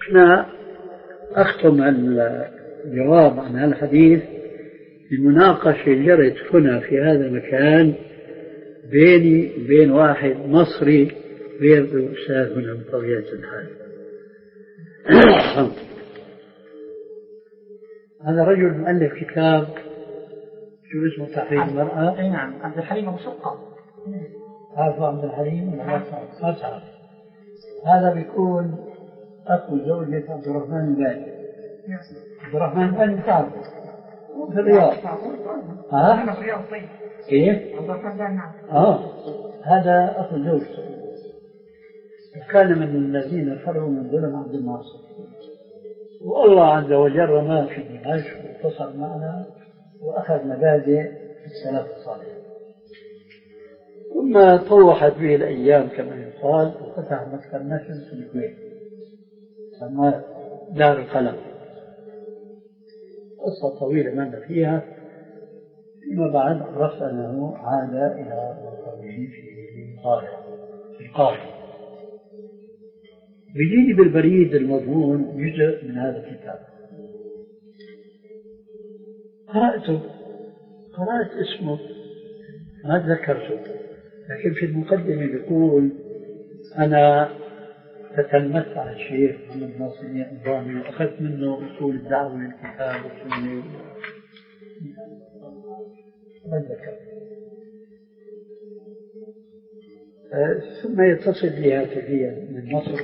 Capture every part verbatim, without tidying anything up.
أنا أختم الجواب عن هذا الحديث بمناقشة جرت هنا في هذا المكان بيني وبين واحد مصري غير الأستاذ هنا بطبيعة الحال. هذا رجل مؤلف كتاب شو اسمه تحرير المرأة؟ اي نعم، عبد الحليم أبو شقة. عارفه عبد الحليم؟ ما تعرف. هذا بيكون أخو زوجة عبد الرحمن الباني. عبد الرحمن الباني تعرفه في الرياض. ها؟ في الرياض. طيب كيف؟ عبد الرحمن الباني. نعم. اه هذا أخو زوجته، وكان من الذين فروا من ظلم عبد الناصر، والله عز وجل رماه في دمشق واتصل معنا وأخذ مبادئ السلف الصالح، ثم طوحت به الأيام كما يقال وفتح مكتب نشر في الكويت سماه دار القلم. قصة طويلة ما فيها. فيما بعد عرفت أنه عاد إلى وطنه في القاهرة في القاهرة بيجيني بالبريد المضمون جزء من هذا الكتاب، قرأته، قرأت اسمه ما تذكرته، لكن في المقدمة بيقول أنا تتلمست على الشيخ محمد ناصر الألباني وأخذت منه أصول الدعوة للكتاب والسنة ما تذكر. ثم يتصل لي هاتفيا من مصر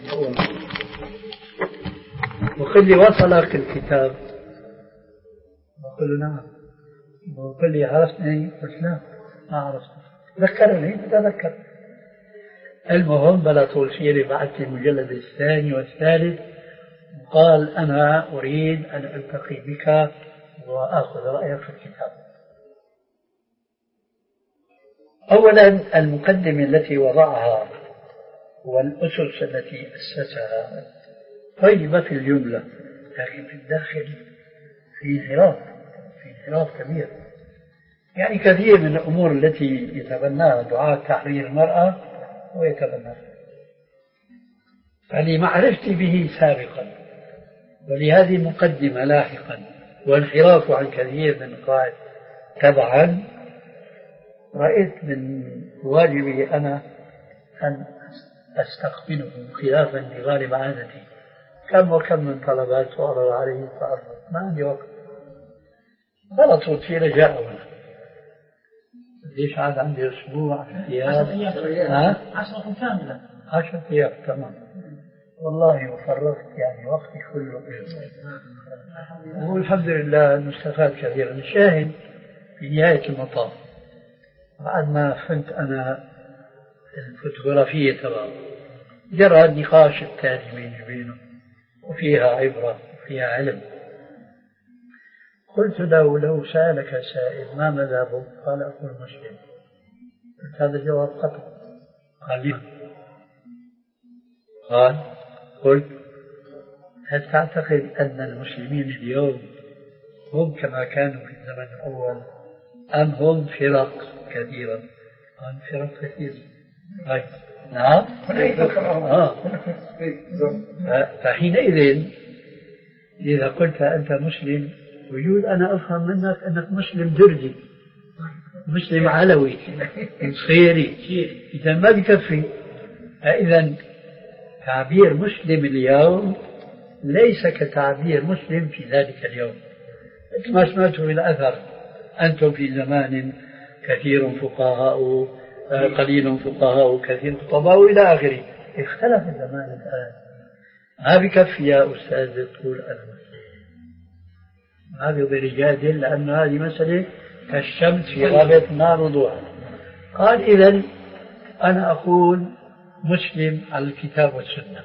وقال لي وصلك الكتاب؟ وقال له نعم. وقال لي عرفتني؟ قلت لا ما عرفت. ذكرني تذكر. المهم بلا طول سيري بعثت المجلد الثاني والثالث وقال أنا أريد أن ألتقي بك وأخذ رأيك في الكتاب. أولا المقدمة التي وضعها والأسس التي أسسها طيبة في الجملة، لكن في الداخل في انحراف في انحراف كبير. يعني كثير من الأمور التي يتبناها دعاة تحرير المرأة ويتبناها فلمعرفتي به سابقا ولهذه المقدمة لاحقا وانحراف عن كثير من القواعد تبعا، رأيت من واجبي أنا أن أستقبله خلافا لغالب عادتي. كم وكم من طلبات تعرض عليه فأرض ما عندي وقت، غلط في رجاء هنا. ليش عاد عندي أسبوع أيام؟ ها؟ عشرة كاملة. عشرة أيام تمام. والله وفرغت يعني وقتي كله، والحمد لله نستفاد كثيرا. الشاهد في نهاية المطاف بعد ما فهمت أنا الفوتوغرافية تبعه جرى النقاش التالي بيني وبينه وفيها عبرة وفيها علم. قلت له لو سألك سائل ما مذهبك؟ قال أقول مسلم. قلت هذا جواب قطع. قال لي قال قلت هل تعتقد أن المسلمين اليوم هم كما كانوا في الزمن الأول أم هم فرق كثيرة؟ قال فرق كثيرة. طيب نعم. آه. فحينئذ إذا قلت أنت مسلم وجود أنا أفهم منك أنك مسلم درجي مسلم علوي نصيري، إذا ما بكفي. إذا تعبير مسلم اليوم ليس كتعبير مسلم في ذلك اليوم. كما سمعتم من الأثر أنتم في زمان كثير فقهاء قليل فقهاء كثير خطباء إلى آخره. اختلف الزمان الآن. ما بكفي يا أستاذ تقول أنا مسلم، ما بيقدر يجادل لأن هذه مسألة كالشمس في غابة النار وضوءها. قال إذن أنا أقول مسلم على الكتاب والسنة.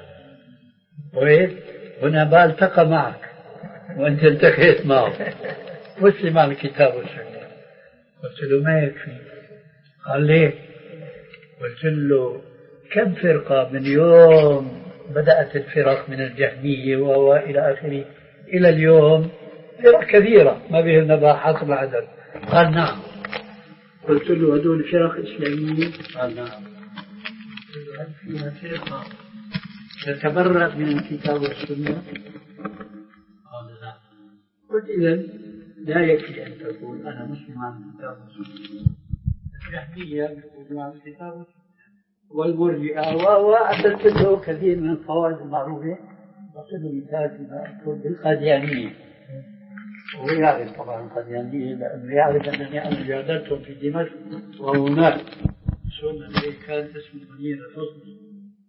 هنا بالتقى معك وأنت التقيت معه مسلم على الكتاب والسنة. قلت له ما يكفي. قال ليه؟ قلت له كم فرقة من يوم بدأت الفرق من الجهمية وإلى آخره إلى اليوم فرق كثيرة ما بهن باحات العدد. قال نعم. قلت له هذول فرق إسلامية؟ قال نعم. قلت له هل فيها فرقة تتبرأ من الكتاب والسنة؟ قال لا. قلت إذن لا يكفي أن تقول أنا مسلم عن الكتاب والسنة. الجهمية يقولون عن الكتاب والسنة، والمرجئة وأعددت له كثير من الفوائد المعروفة. أعطيه مثال فيما أذكر بالقاديانية، وهو يعرف طبعا القاديانية لأنه يعرف أنني أنا جادلتهم في دمشق وهناك سنة كانت اسمه منير الحصني.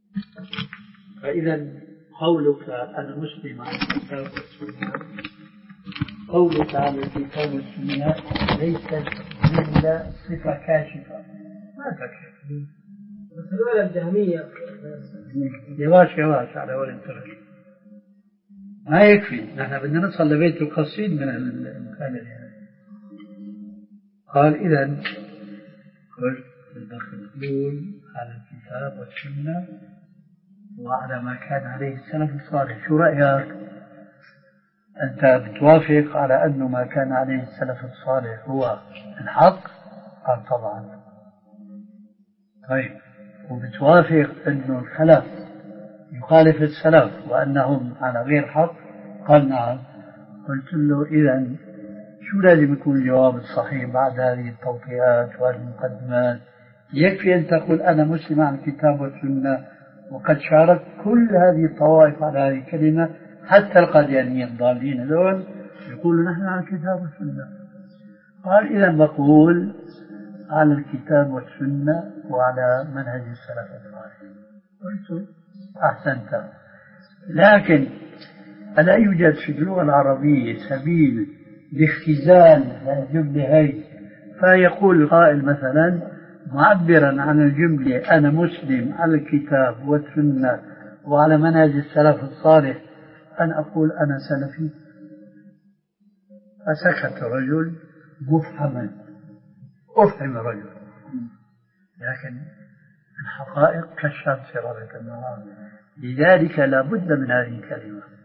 فإذا قولك أنا مسلم عن الكتاب والسنة، قولك عن الكتاب والسنة ليست إلا صفة كاشفة ما تكفي. مثل الجهمية يواش يواش على ولد ترك ما يكفي. نحن بدنا نصل لبيت القصيد من المكان يعني. قال إذن قلت نقول على الكتاب والسنة وعلى ما كان عليه السلف الصالح. شو رأيك؟ أنت بتوافق على أنه ما كان عليه السلف الصالح هو الحق؟ قال طبعا. طيب وبتوافق أنه الخلف يخالف السلف وأنهم على غير حق؟ قال نعم. قلت له إذن شو لازم يكون الجواب الصحيح بعد هذه التوطيئات والمقدمات؟ يكفي أن تقول أنا مسلم عن الكتاب والسنة وقد شارك كل هذه الطوائف على هذه الكلمة، حتى القاديانيين الضالين دول يقولوا نحن على الكتاب والسنة. قال إذا بقول على الكتاب والسنة وعلى منهج السلف الصالح. قلت أحسنت، لكن ألا يوجد في اللغة العربية سبيل لاختزال الجملة هي؟ فيقول القائل مثلا معبرا عن الجملة أنا مسلم على الكتاب والسنة وعلى منهج السلف الصالح أن أقول أنا سلفي. فسكت الرجل مفهما، أفهم الرجل، لكن الحقائق كالشمس غربت النهار. لذلك لا بد من هذه الكلمة.